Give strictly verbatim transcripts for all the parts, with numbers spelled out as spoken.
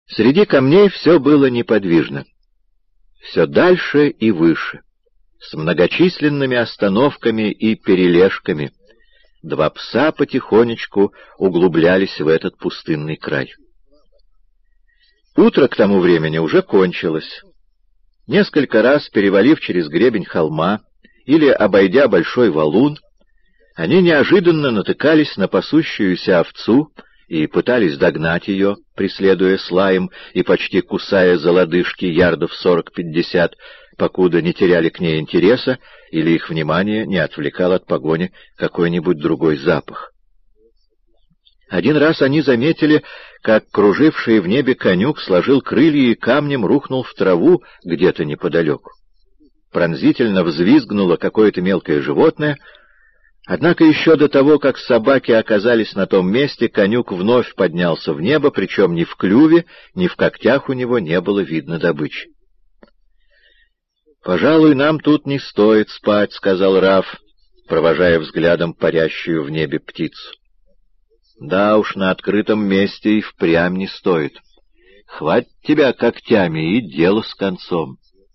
Среди камней все было неподвижно. Все дальше и выше, с многочисленными остановками и перележками. Два пса потихонечку углублялись в этот пустынный край. Утро к тому времени уже кончилось. Несколько раз, перевалив через гребень холма или обойдя большой валун, они неожиданно натыкались на пасущуюся овцу и пытались догнать ее, преследуя с лаем и почти кусая за лодыжки ярдов сорок-пятьдесят, покуда не теряли к ней интереса или их внимание не отвлекал от погони какой-нибудь другой запах. Один раз они заметили, как круживший в небе конюк сложил крылья и камнем рухнул в траву где-то неподалеку. Пронзительно взвизгнуло какое-то мелкое животное, однако еще до того, как собаки оказались на том месте, конюк вновь поднялся в небо, причем ни в клюве, ни в когтях у него не было видно добычи. «Пожалуй, нам тут не стоит спать», — сказал Раф, провожая взглядом парящую в небе птицу. «Да уж, на открытом месте и впрямь не стоит. Хватит тебя когтями, и дело с концом».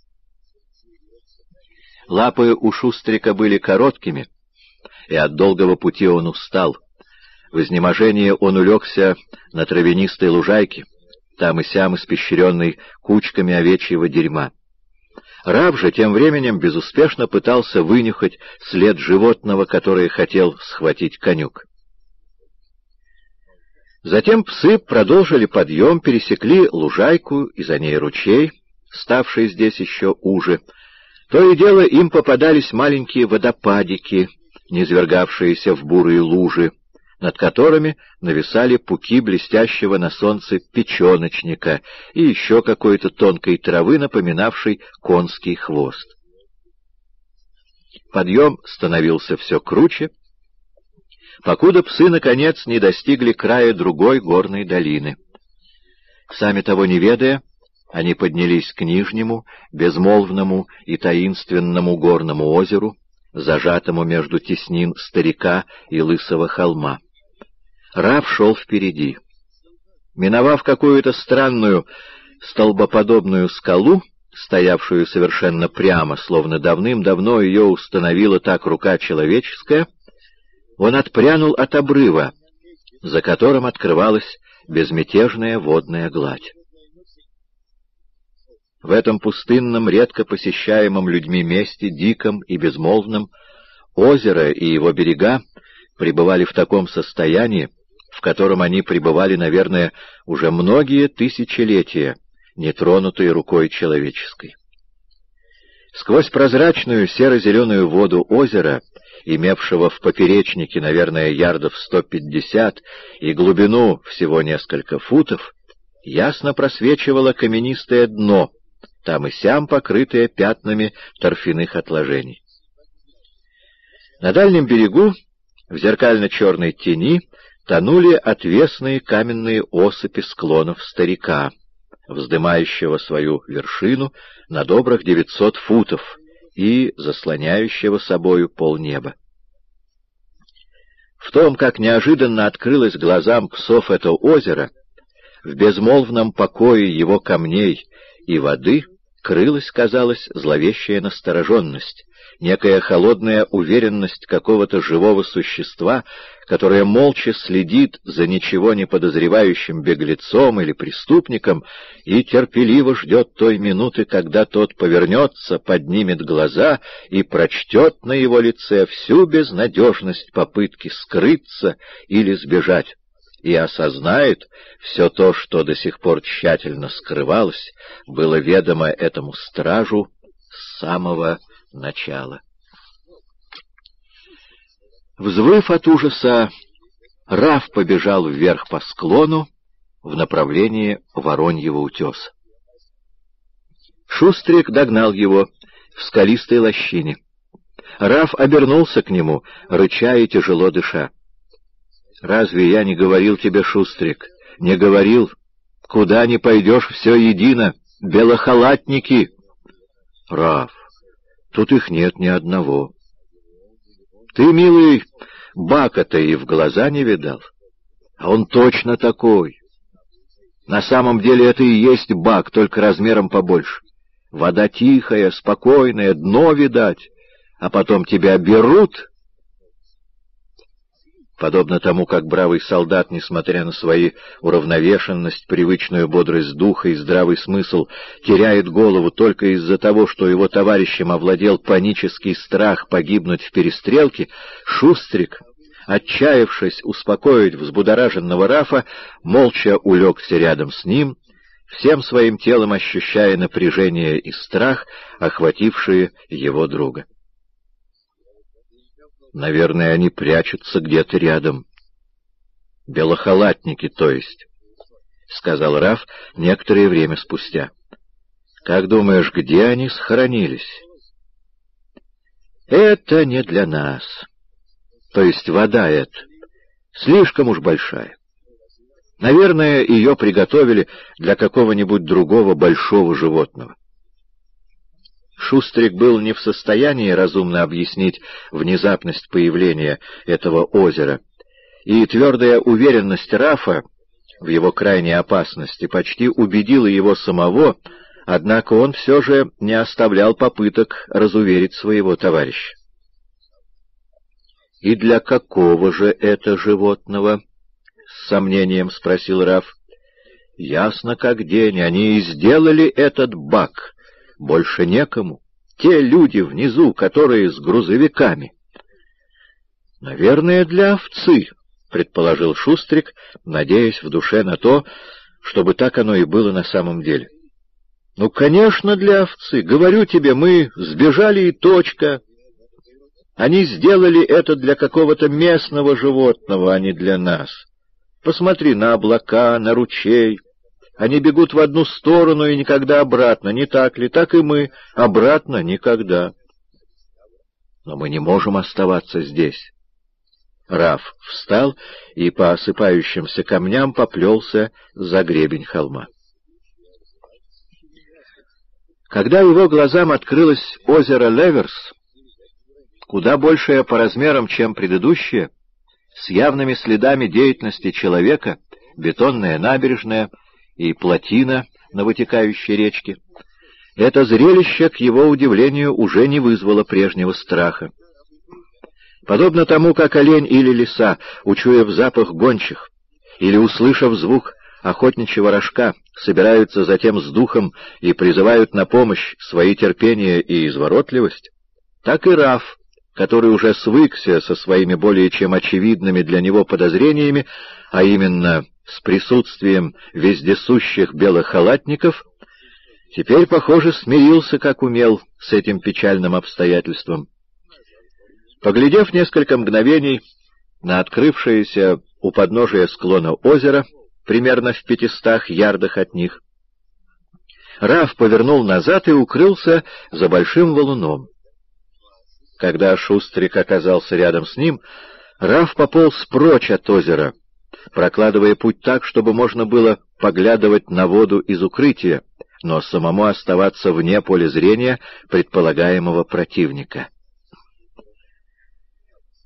Лапы у Шустрика были короткими, и от долгого пути он устал. В изнеможении он улегся на травянистой лужайке, там и сям испещренной кучками овечьего дерьма. Раб же тем временем безуспешно пытался вынюхать след животного, которое хотел схватить конюк. Затем псы продолжили подъем, пересекли лужайку и за ней ручей, ставший здесь еще уже. То и дело им попадались маленькие водопадики, низвергавшиеся в бурые лужи, над которыми нависали пуки блестящего на солнце печеночника и еще какой-то тонкой травы, напоминавшей конский хвост. Подъем становился все круче, покуда псы, наконец, не достигли края другой горной долины. Сами того не ведая, они поднялись к нижнему, безмолвному и таинственному горному озеру, зажатому между теснин старика и лысого холма. Раф шел впереди. Миновав какую-то странную столбоподобную скалу, стоявшую совершенно прямо, словно давным-давно ее установила так рука человеческая, он отпрянул от обрыва, за которым открывалась безмятежная водная гладь. В этом пустынном, редко посещаемом людьми месте, диком и безмолвном, озеро и его берега пребывали в таком состоянии, в котором они пребывали, наверное, уже многие тысячелетия, нетронутые рукой человеческой. Сквозь прозрачную серо-зеленую воду озера, имевшего в поперечнике, наверное, ярдов сто пятьдесят и глубину всего несколько футов, ясно просвечивало каменистое дно, там и сям покрытое пятнами торфяных отложений. На дальнем берегу, в зеркально-черной тени, тонули отвесные каменные осыпи склонов старика, вздымающего свою вершину на добрых девятьсот футов и заслоняющего собою полнеба. В том, как неожиданно открылось глазам псов это озеро, в безмолвном покое его камней и воды крылась, казалось, зловещая настороженность, некая холодная уверенность какого-то живого существа, которое молча следит за ничего не подозревающим беглецом или преступником и терпеливо ждет той минуты, когда тот повернется, поднимет глаза и прочтет на его лице всю безнадежность попытки скрыться или сбежать, и осознает все то, что до сих пор тщательно скрывалось, было ведомо этому стражу с самого начала. Взвыв от ужаса, Раф побежал вверх по склону в направлении Вороньего утеса. Шустрик догнал его в скалистой лощине. Раф обернулся к нему, рыча и тяжело дыша. «Разве я не говорил тебе, Шустрик, не говорил? Куда ни пойдешь, все едино, белохалатники!» «Раф, тут их нет ни одного. Ты, милый, Бака-то и в глаза не видал, а он точно такой. На самом деле это и есть бак, только размером побольше. Вода тихая, спокойная, дно видать, а потом тебя берут. Подобно тому, как бравый солдат, несмотря на свои уравновешенность, привычную бодрость духа и здравый смысл, теряет голову только из-за того, что его товарищем овладел панический страх погибнуть в перестрелке, Шустрик, отчаявшись успокоить взбудораженного Рафа, молча улегся рядом с ним, всем своим телом ощущая напряжение и страх, охватившие его друга. Наверное, они прячутся где-то рядом. Белохалатники, то есть, — сказал Раф некоторое время спустя. Как думаешь, где они схоронились? Это не для нас. То есть вода эта слишком уж большая. Наверное, ее приготовили для какого-нибудь другого большого животного. Шустрик был не в состоянии разумно объяснить внезапность появления этого озера, и твердая уверенность Рафа в его крайней опасности почти убедила его самого, однако он все же не оставлял попыток разуверить своего товарища. «И для какого же это животного?» — с сомнением спросил Раф. «Ясно как день, они и сделали этот бак». Больше некому. Те люди внизу, которые с грузовиками. Наверное, для овцы, предположил Шустрик, надеясь в душе на то, чтобы так оно и было на самом деле. Ну, конечно, для овцы. Говорю тебе, мы сбежали и точка. Они сделали это для какого-то местного животного, а не для нас. Посмотри на облака, на ручей. Они бегут в одну сторону и никогда обратно, не так ли? Так и мы. Обратно никогда. Но мы не можем оставаться здесь. Раф встал и по осыпающимся камням поплелся за гребень холма. Когда его глазам открылось озеро Леверс, куда большее по размерам, чем предыдущее, с явными следами деятельности человека, бетонная набережная и плотина на вытекающей речке, это зрелище, к его удивлению, уже не вызвало прежнего страха. Подобно тому, как олень или лиса, учуяв запах гончих или услышав звук охотничьего рожка, собираются затем с духом и призывают на помощь свои терпение и изворотливость, так и Раф, который уже свыкся со своими более чем очевидными для него подозрениями, а именно с присутствием вездесущих белохалатников, теперь, похоже, смирился, как умел, с этим печальным обстоятельством. Поглядев несколько мгновений на открывшееся у подножия склона озеро, примерно в пятистах ярдах от них, Раф повернул назад и укрылся за большим валуном. Когда Шустрик оказался рядом с ним, Раф пополз прочь от озера, прокладывая путь так, чтобы можно было поглядывать на воду из укрытия, но самому оставаться вне поля зрения предполагаемого противника.